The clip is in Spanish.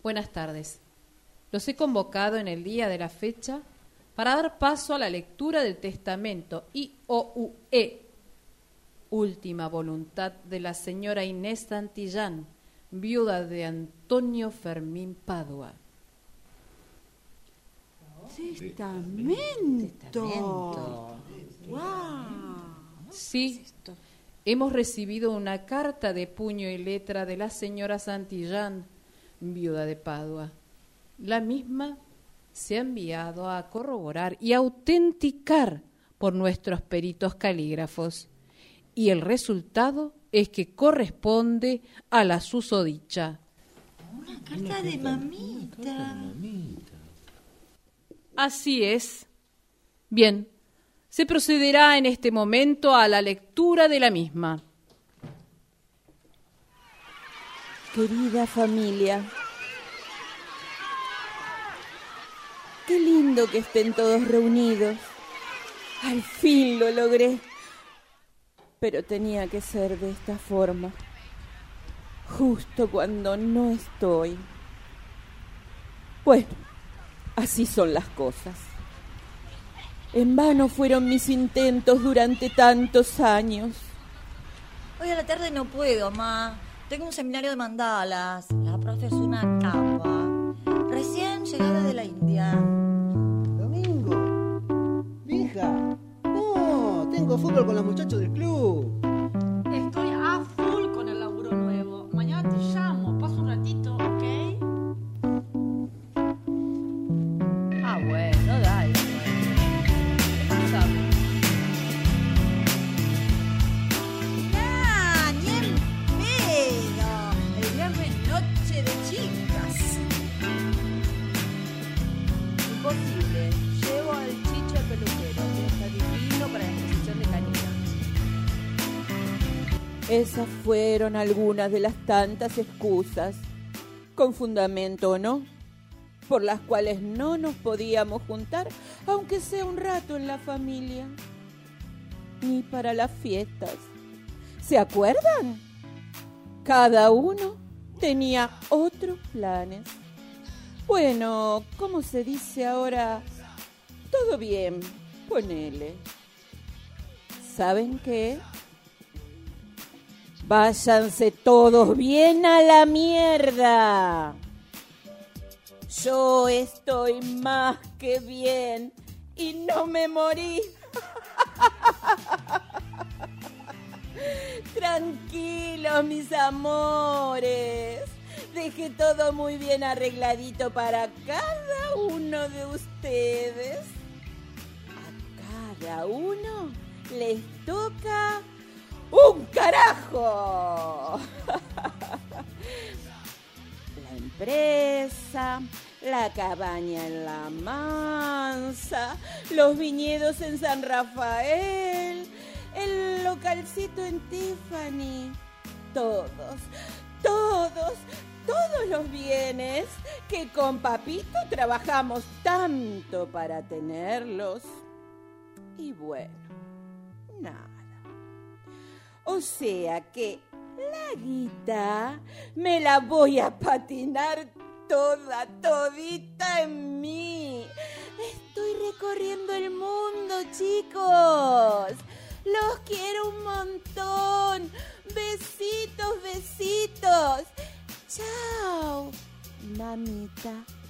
Buenas tardes. Los he convocado en el día de la fecha para dar paso a la lectura del testamento IOUE, última voluntad de la señora Inés Santillán, viuda de Antonio Fermín Padua. ¡Testamento! ¡Wow! Sí, hemos recibido una carta de puño y letra de la señora Santillán, viuda de Padua. La misma se ha enviado a corroborar y autenticar por nuestros peritos calígrafos, y el resultado es que corresponde a la susodicha. Una carta de mamita. Así es. Bien, se procederá en este momento a la lectura de la misma. Querida familia, qué lindo que estén todos reunidos. Al fin lo logré. Pero tenía que ser de esta forma, justo cuando no estoy. Bueno, así son las cosas. En vano fueron mis intentos durante tantos años. Hoy a la tarde no puedo, ma. Tengo un seminario de mandalas. La profe es una capa. Recién llegada de la India. Domingo, hija. No, tengo fútbol con los muchachos del club. Estoy a full con el laburo nuevo. Mañana te llamo. Paso un ratito, ¿ok? Ah, bueno, dale. ¿Qué pasa? ¡Nah! ¡Ni en pedo! El viernes noche de chicas. Imposible. Llevo al Chicho al peluquero, que está divino para la exposición de Canina. Esas fueron algunas de las tantas excusas, con fundamento o no, por las cuales no nos podíamos juntar, aunque sea un rato en la familia, ni para las fiestas. ¿Se acuerdan? Cada uno tenía otros planes. Bueno, ¿cómo se dice ahora? Todo bien, ponele. ¿Saben qué? Váyanse todos bien a la mierda. Yo estoy más que bien y no me morí. Tranquilos, mis amores. Dejé todo muy bien arregladito para cada uno de ustedes. A cada uno les toca ¡un carajo! La empresa, la cabaña en La Mansa, los viñedos en San Rafael, el localcito en Tiffany. Todos los bienes que con Papito trabajamos tanto para tenerlos. Y bueno, nada. O sea que la guita me la voy a patinar todita en mí. Estoy recorriendo el mundo, chicos. Los quiero un montón. Besitos. Chao, mamita.